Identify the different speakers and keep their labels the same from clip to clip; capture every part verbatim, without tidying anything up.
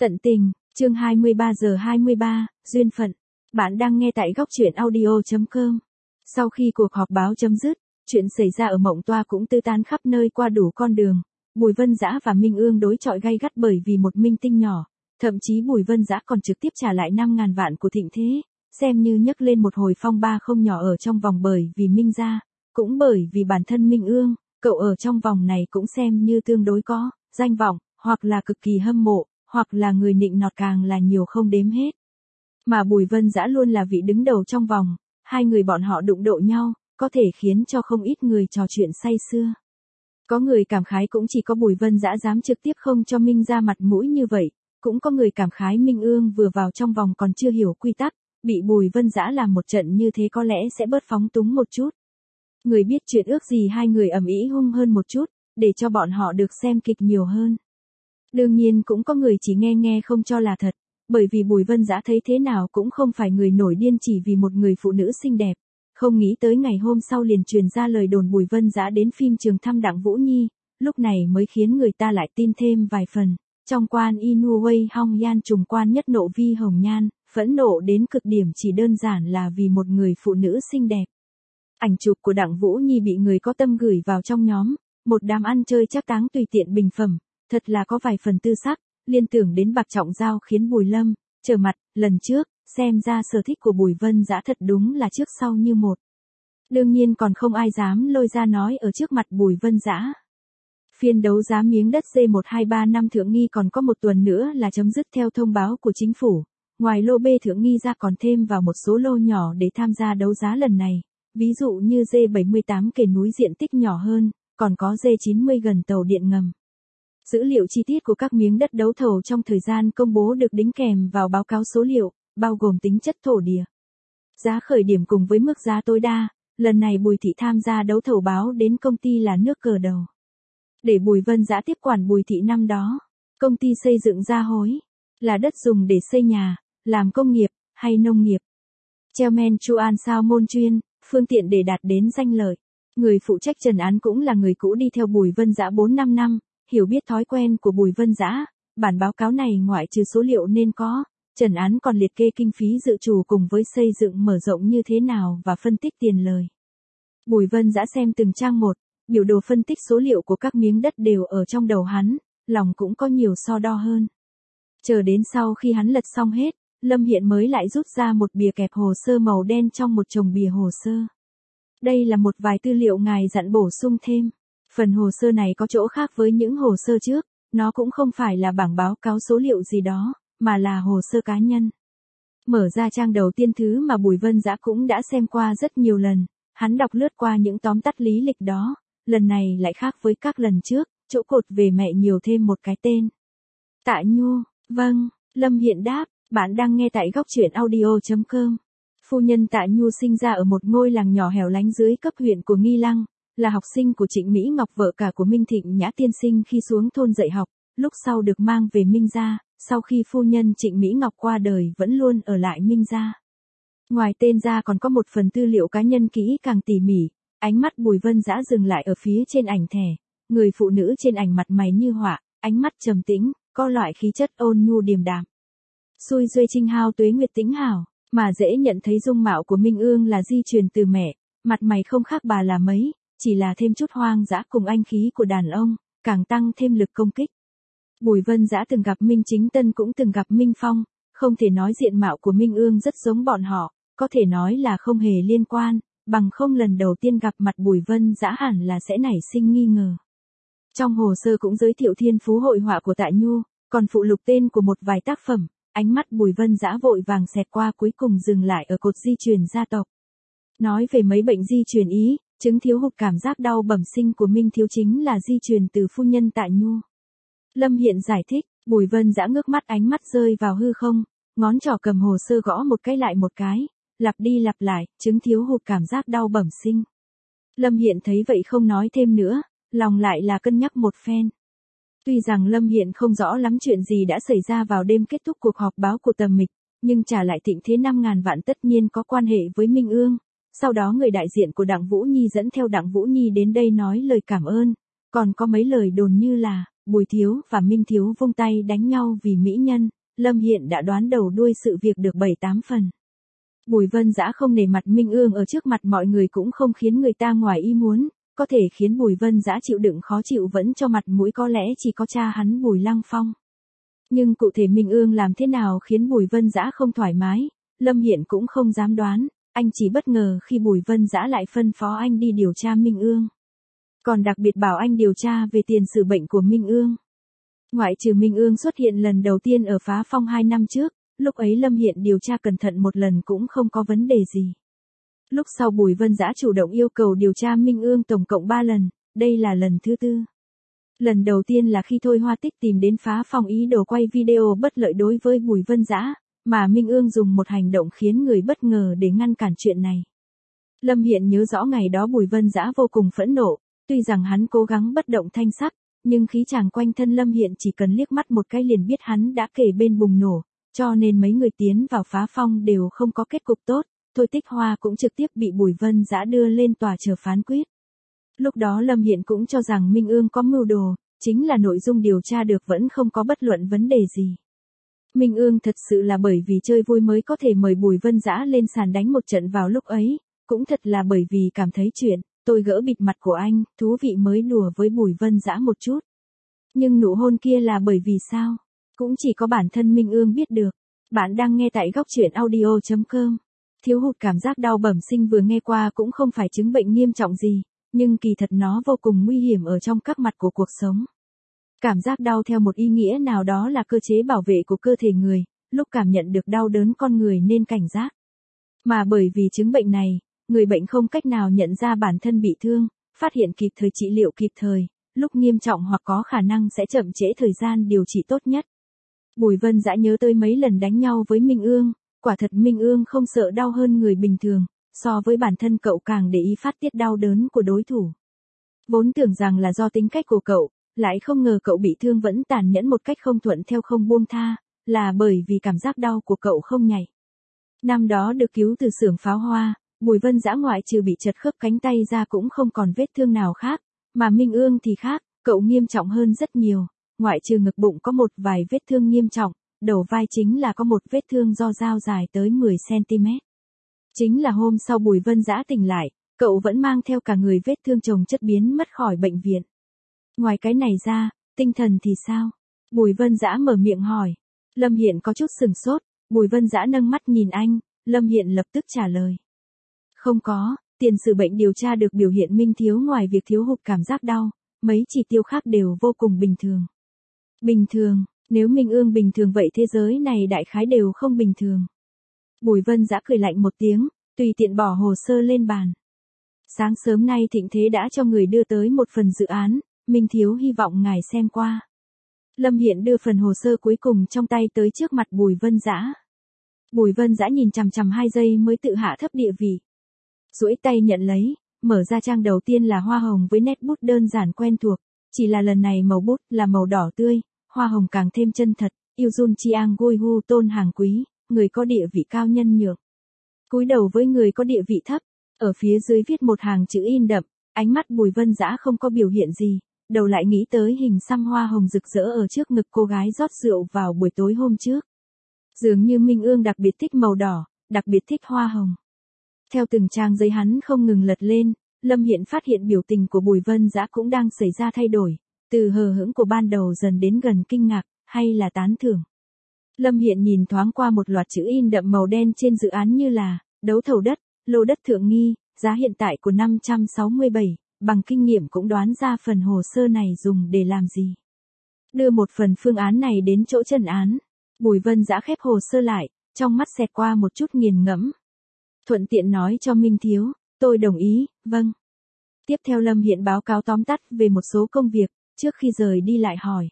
Speaker 1: Tận tình, chương hai mươi ba giờ hai mươi ba, duyên phận. Bạn đang nghe tại góc truyện audio chấm com. Sau khi cuộc họp báo chấm dứt, chuyện xảy ra ở Mộng Toa cũng tứ tán khắp nơi qua đủ con đường. Bùi Vân Dã và Minh Ương đối chọi gay gắt bởi vì một minh tinh nhỏ, thậm chí Bùi Vân Dã còn trực tiếp trả lại năm ngàn vạn của Thịnh Thế, xem như nhấc lên một hồi phong ba không nhỏ ở trong vòng bởi vì Minh gia, cũng bởi vì bản thân Minh Ương, cậu ở trong vòng này cũng xem như tương đối có danh vọng, hoặc là cực kỳ hâm mộ, hoặc là người nịnh nọt càng là nhiều không đếm hết. Mà Bùi Vân Dã luôn là vị đứng đầu trong vòng, hai người bọn họ đụng độ nhau, có thể khiến cho không ít người trò chuyện say sưa. Có người cảm khái cũng chỉ có Bùi Vân Dã dám trực tiếp không cho Minh ra mặt mũi như vậy, cũng có người cảm khái Minh Ương vừa vào trong vòng còn chưa hiểu quy tắc, bị Bùi Vân Dã làm một trận như thế có lẽ sẽ bớt phóng túng một chút. Người biết chuyện ước gì hai người ầm ĩ hung hơn một chút, để cho bọn họ được xem kịch nhiều hơn. Đương nhiên cũng có người chỉ nghe nghe không cho là thật, bởi vì Bùi Vân Dã thấy thế nào cũng không phải người nổi điên chỉ vì một người phụ nữ xinh đẹp. Không nghĩ tới ngày hôm sau liền truyền ra lời đồn Bùi Vân Dã đến phim trường thăm Đặng Vũ Nhi, lúc này mới khiến người ta lại tin thêm vài phần. Trong quan Inu Wei Hong Yan trùng quan nhất nộ Vi Hồng Nhan, phẫn nộ đến cực điểm chỉ đơn giản là vì một người phụ nữ xinh đẹp. Ảnh chụp của Đặng Vũ Nhi bị người có tâm gửi vào trong nhóm, một đám ăn chơi trác táng tùy tiện bình phẩm, thật là có vài phần tư sắc, liên tưởng đến Bạc Trọng Giao khiến Bùi Lâm trở mặt. Lần trước, xem ra sở thích của Bùi Vân Dã thật đúng là trước sau như một. Đương nhiên còn không ai dám lôi ra nói ở trước mặt Bùi Vân Dã. Phiên đấu giá miếng đất D một hai ba năm Thượng Nghi còn có một tuần nữa là chấm dứt theo thông báo của chính phủ. Ngoài lô B Thượng Nghi ra còn thêm vào một số lô nhỏ để tham gia đấu giá lần này. Ví dụ như D bảy mươi tám kề núi diện tích nhỏ hơn, còn có D chín mươi gần tàu điện ngầm. Dữ liệu chi tiết của các miếng đất đấu thầu trong thời gian công bố được đính kèm vào báo cáo số liệu, bao gồm tính chất thổ địa, giá khởi điểm cùng với mức giá tối đa. Lần này Bùi Thị tham gia đấu thầu báo đến công ty là nước cờ đầu. Để Bùi Vân Dã tiếp quản Bùi Thị năm đó, công ty xây dựng Gia Hối, là đất dùng để xây nhà, làm công nghiệp, hay nông nghiệp. Chairman Chu An Sao Môn Chuyên, phương tiện để đạt đến danh lợi. Người phụ trách trần án cũng là người cũ đi theo Bùi Vân Dã bốn năm năm, hiểu biết thói quen của Bùi Vân Dã. Bản báo cáo này ngoại trừ số liệu nên có, trần án còn liệt kê kinh phí dự trù cùng với xây dựng mở rộng như thế nào và phân tích tiền lời. Bùi Vân Dã xem từng trang một, biểu đồ phân tích số liệu của các miếng đất đều ở trong đầu hắn, lòng cũng có nhiều so đo hơn. Chờ đến sau khi hắn lật xong hết, Lâm Hiện mới lại rút ra một bìa kẹp hồ sơ màu đen trong một chồng bìa hồ sơ. Đây là một vài tư liệu ngài dặn bổ sung thêm. Phần hồ sơ này có chỗ khác với những hồ sơ trước, nó cũng không phải là bảng báo cáo số liệu gì đó, mà là hồ sơ cá nhân. Mở ra trang đầu tiên thứ mà Bùi Vân Dã cũng đã xem qua rất nhiều lần, hắn đọc lướt qua những tóm tắt lý lịch đó, lần này lại khác với các lần trước, chỗ cột về mẹ nhiều thêm một cái tên. Tạ Nhu, vâng, Lâm Hiện đáp, bạn đang nghe tại góc truyện audio chấm com. Phu nhân Tạ Nhu sinh ra ở một ngôi làng nhỏ hẻo lánh dưới cấp huyện của Nghi Lăng, là học sinh của Trịnh Mỹ Ngọc vợ cả của Minh Thịnh Nhã tiên sinh khi xuống thôn dạy học, lúc sau được mang về Minh gia, sau khi phu nhân Trịnh Mỹ Ngọc qua đời vẫn luôn ở lại Minh gia. Ngoài tên ra còn có một phần tư liệu cá nhân kỹ càng tỉ mỉ, ánh mắt Bùi Vân Dã dừng lại ở phía trên ảnh thẻ, người phụ nữ trên ảnh mặt mày như họa, ánh mắt trầm tĩnh, có loại khí chất ôn nhu điềm đạm. Xui duy trinh hao tuế nguyệt tĩnh hảo, mà dễ nhận thấy dung mạo của Minh Ương là di truyền từ mẹ, mặt mày không khác bà là mấy, chỉ là thêm chút hoang dã cùng anh khí của đàn ông, càng tăng thêm lực công kích. Bùi Vân Dã từng gặp Minh Chính Tân cũng từng gặp Minh Phong, không thể nói diện mạo của Minh Ương rất giống bọn họ, có thể nói là không hề liên quan, bằng không lần đầu tiên gặp mặt Bùi Vân Dã hẳn là sẽ nảy sinh nghi ngờ. Trong hồ sơ cũng giới thiệu thiên phú hội họa của Tạ Nhu, còn phụ lục tên của một vài tác phẩm, ánh mắt Bùi Vân Dã vội vàng xẹt qua cuối cùng dừng lại ở cột di truyền gia tộc. Nói về mấy bệnh di truyền ý, chứng thiếu hụt cảm giác đau bẩm sinh của Minh Thiếu chính là di truyền từ phu nhân Tạ Nhu. Lâm Hiện giải thích, Bùi Vân Dã ngước mắt ánh mắt rơi vào hư không, ngón trỏ cầm hồ sơ gõ một cái lại một cái, lặp đi lặp lại, chứng thiếu hụt cảm giác đau bẩm sinh. Lâm Hiện thấy vậy không nói thêm nữa, lòng lại là cân nhắc một phen. Tuy rằng Lâm Hiện không rõ lắm chuyện gì đã xảy ra vào đêm kết thúc cuộc họp báo của Tầm Mịch, nhưng trả lại Thịnh Thế năm ngàn vạn tất nhiên có quan hệ với Minh Ương. Sau đó người đại diện của Đặng Vũ Nhi dẫn theo Đặng Vũ Nhi đến đây nói lời cảm ơn, còn có mấy lời đồn như là Bùi Thiếu và Minh Thiếu vung tay đánh nhau vì mỹ nhân, Lâm Hiện đã đoán đầu đuôi sự việc được bảy tám phần. Bùi Vân Dã không nể mặt Minh Ương ở trước mặt mọi người cũng không khiến người ta ngoài ý muốn, có thể khiến Bùi Vân Dã chịu đựng khó chịu vẫn cho mặt mũi có lẽ chỉ có cha hắn Bùi Lăng Phong. Nhưng cụ thể Minh Ương làm thế nào khiến Bùi Vân Dã không thoải mái, Lâm Hiện cũng không dám đoán, anh chỉ bất ngờ khi Bùi Vân Dã lại phân phó anh đi điều tra Minh Ương. Còn đặc biệt bảo anh điều tra về tiền sử bệnh của Minh Ương. Ngoại trừ Minh Ương xuất hiện lần đầu tiên ở Phá Phong hai năm trước, lúc ấy Lâm Hiện điều tra cẩn thận một lần cũng không có vấn đề gì. Lúc sau Bùi Vân Dã chủ động yêu cầu điều tra Minh Ương tổng cộng ba lần, đây là lần thứ tư. Lần đầu tiên là khi Thôi Hoa Tích tìm đến Phá Phong ý đồ quay video bất lợi đối với Bùi Vân Dã, mà Minh Ương dùng một hành động khiến người bất ngờ để ngăn cản chuyện này. Lâm Hiện nhớ rõ ngày đó Bùi Vân Dã vô cùng phẫn nộ, tuy rằng hắn cố gắng bất động thanh sắc, nhưng khí chàng quanh thân Lâm Hiện chỉ cần liếc mắt một cái liền biết hắn đã kề bên bùng nổ, cho nên mấy người tiến vào Phá Phong đều không có kết cục tốt, Thôi Tích Hoa cũng trực tiếp bị Bùi Vân Dã đưa lên tòa chờ phán quyết. Lúc đó Lâm Hiện cũng cho rằng Minh Ương có mưu đồ, chính là nội dung điều tra được vẫn không có bất luận vấn đề gì. Minh Ương thật sự là bởi vì chơi vui mới có thể mời Bùi Vân Dã lên sàn đánh một trận vào lúc ấy, cũng thật là bởi vì cảm thấy chuyện, tôi gỡ bịt mặt của anh, thú vị mới đùa với Bùi Vân Dã một chút. Nhưng nụ hôn kia là bởi vì sao? Cũng chỉ có bản thân Minh Ương biết được. Bạn đang nghe tại góc truyện audio chấm com. Thiếu hụt cảm giác đau bẩm sinh vừa nghe qua cũng không phải chứng bệnh nghiêm trọng gì, nhưng kỳ thật nó vô cùng nguy hiểm ở trong các mặt của cuộc sống. Cảm giác đau theo một ý nghĩa nào đó là cơ chế bảo vệ của cơ thể người, lúc cảm nhận được đau đớn con người nên cảnh giác. Mà bởi vì chứng bệnh này, người bệnh không cách nào nhận ra bản thân bị thương, phát hiện kịp thời trị liệu kịp thời, lúc nghiêm trọng hoặc có khả năng sẽ chậm trễ thời gian điều trị tốt nhất. Bùi Vân Dã nhớ tới mấy lần đánh nhau với Minh Ương, quả thật Minh Ương không sợ đau hơn người bình thường, so với bản thân cậu càng để ý phát tiết đau đớn của đối thủ. Vốn tưởng rằng là do tính cách của cậu, lại không ngờ cậu bị thương vẫn tàn nhẫn một cách không thuận theo không buông tha, là bởi vì cảm giác đau của cậu không nhảy. Năm đó được cứu từ xưởng pháo hoa, Bùi Vân Dã ngoại trừ bị chật khớp cánh tay ra cũng không còn vết thương nào khác, mà Minh Ương thì khác, cậu nghiêm trọng hơn rất nhiều, ngoại trừ ngực bụng có một vài vết thương nghiêm trọng, đầu vai chính là có một vết thương do dao dài tới mười xăng ti mét. Chính là hôm sau Bùi Vân Dã tỉnh lại, cậu vẫn mang theo cả người vết thương chồng chất biến mất khỏi bệnh viện. Ngoài cái này ra, tinh thần thì sao? Bùi Vân Dã mở miệng hỏi. Lâm Hiện có chút sừng sốt, Bùi Vân Dã nâng mắt nhìn anh, Lâm Hiện lập tức trả lời. Không có, tiền sử bệnh điều tra được biểu hiện Minh Thiếu ngoài việc thiếu hụt cảm giác đau, mấy chỉ tiêu khác đều vô cùng bình thường. Bình thường, nếu Minh Ương bình thường vậy thế giới này đại khái đều không bình thường. Bùi Vân Dã cười lạnh một tiếng, tùy tiện bỏ hồ sơ lên bàn. Sáng sớm nay Thịnh Thế đã cho người đưa tới một phần dự án, Minh Thiếu hy vọng ngài xem qua. Lâm Hiện đưa phần hồ sơ cuối cùng trong tay tới trước mặt Bùi Vân Dã. Bùi Vân Dã nhìn chằm chằm hai giây mới tự hạ thấp địa vị. Duỗi tay nhận lấy, mở ra trang đầu tiên là hoa hồng với nét bút đơn giản quen thuộc, chỉ là lần này màu bút là màu đỏ tươi, hoa hồng càng thêm chân thật, yêu Jun Chiang Gui Hu tôn hàng quý, người có địa vị cao nhân nhượng. Cúi đầu với người có địa vị thấp, ở phía dưới viết một hàng chữ in đậm, ánh mắt Bùi Vân Dã không có biểu hiện gì, đầu lại nghĩ tới hình xăm hoa hồng rực rỡ ở trước ngực cô gái rót rượu vào buổi tối hôm trước. Dường như Minh Ương đặc biệt thích màu đỏ, đặc biệt thích hoa hồng. Theo từng trang giấy hắn không ngừng lật lên, Lâm Hiện phát hiện biểu tình của Bùi Vân Dã cũng đang xảy ra thay đổi, từ hờ hững của ban đầu dần đến gần kinh ngạc, hay là tán thưởng. Lâm Hiện nhìn thoáng qua một loạt chữ in đậm màu đen trên dự án như là, đấu thầu đất, lô đất thượng nghi, giá hiện tại của năm trăm sáu mươi bảy, bằng kinh nghiệm cũng đoán ra phần hồ sơ này dùng để làm gì. Đưa một phần phương án này đến chỗ trần án, Bùi Vân Dã khép hồ sơ lại, trong mắt xẹt qua một chút nghiền ngẫm. Thuận tiện nói cho Minh Thiếu, tôi đồng ý, vâng. Tiếp theo Lâm Hiện báo cáo tóm tắt về một số công việc, trước khi rời đi lại hỏi.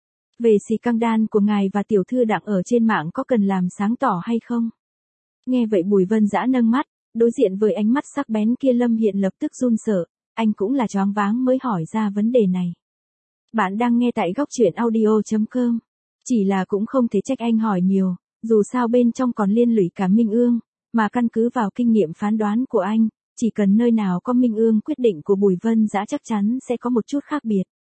Speaker 1: Về xì căng đan của ngài và tiểu thư Đặng ở trên mạng có cần làm sáng tỏ hay không? Nghe vậy Bùi Vân Dã nâng mắt, đối diện với ánh mắt sắc bén kia Lâm Hiện lập tức run sợ, anh cũng là choáng váng mới hỏi ra vấn đề này. Bạn đang nghe tại góc truyện audio chấm com. Chỉ là cũng không thể trách anh hỏi nhiều, dù sao bên trong còn liên lụy cả Minh Ương, mà căn cứ vào kinh nghiệm phán đoán của anh, chỉ cần nơi nào có Minh Ương quyết định của Bùi Vân Dã chắc chắn sẽ có một chút khác biệt.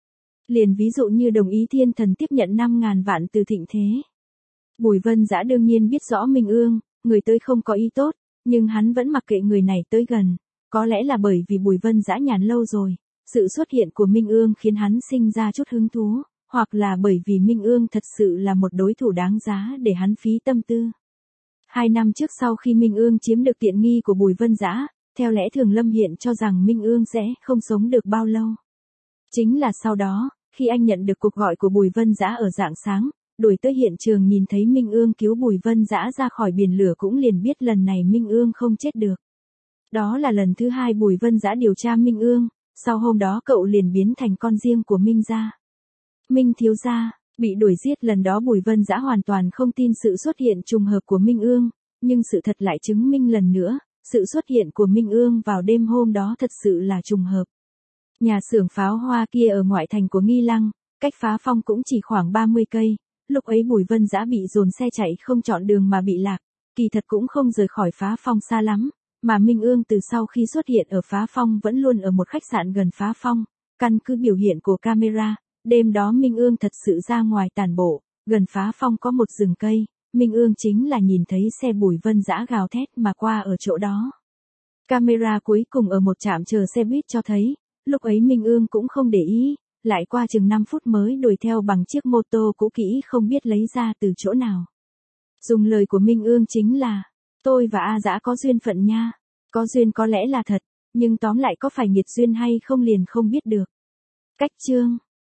Speaker 1: Liền ví dụ như đồng ý thiên thần tiếp nhận năm ngàn vạn từ Thịnh Thế. Bùi Vân Dã đương nhiên biết rõ Minh Ương, người tới không có ý tốt, nhưng hắn vẫn mặc kệ người này tới gần, có lẽ là bởi vì Bùi Vân Dã nhàn lâu rồi, sự xuất hiện của Minh Ương khiến hắn sinh ra chút hứng thú, hoặc là bởi vì Minh Ương thật sự là một đối thủ đáng giá để hắn phí tâm tư. Hai năm trước sau khi Minh Ương chiếm được tiện nghi của Bùi Vân Dã, theo lẽ thường Lâm Hiện cho rằng Minh Ương sẽ không sống được bao lâu. Chính là sau đó, khi anh nhận được cuộc gọi của Bùi Vân Dã ở rạng sáng, đuổi tới hiện trường nhìn thấy Minh Ương cứu Bùi Vân Dã ra khỏi biển lửa cũng liền biết lần này Minh Ương không chết được. Đó là lần thứ hai Bùi Vân Dã điều tra Minh Ương, sau hôm đó cậu liền biến thành con riêng của Minh gia. Minh thiếu gia, bị đuổi giết lần đó Bùi Vân Dã hoàn toàn không tin sự xuất hiện trùng hợp của Minh Ương, nhưng sự thật lại chứng minh lần nữa, sự xuất hiện của Minh Ương vào đêm hôm đó thật sự là trùng hợp. Nhà xưởng pháo hoa kia ở ngoại thành của Nghi Lăng, cách Phá Phong cũng chỉ khoảng ba mươi cây, lúc ấy Bùi Vân Dã bị dồn xe chạy không chọn đường mà bị lạc, kỳ thật cũng không rời khỏi Phá Phong xa lắm, mà Minh Ương từ sau khi xuất hiện ở Phá Phong vẫn luôn ở một khách sạn gần Phá Phong, căn cứ biểu hiện của camera, đêm đó Minh Ương thật sự ra ngoài tản bộ, gần Phá Phong có một rừng cây, Minh Ương chính là nhìn thấy xe Bùi Vân Dã gào thét mà qua ở chỗ đó. Camera cuối cùng ở một trạm chờ xe buýt cho thấy, lúc ấy Minh Ương cũng không để ý, lại qua chừng năm phút mới đuổi theo bằng chiếc mô tô cũ kỹ không biết lấy ra từ chỗ nào. Dùng lời của Minh Ương chính là, tôi và A Dã có duyên phận nha, có duyên có lẽ là thật, nhưng tóm lại có phải nghiệt duyên hay không liền không biết được. Cách chương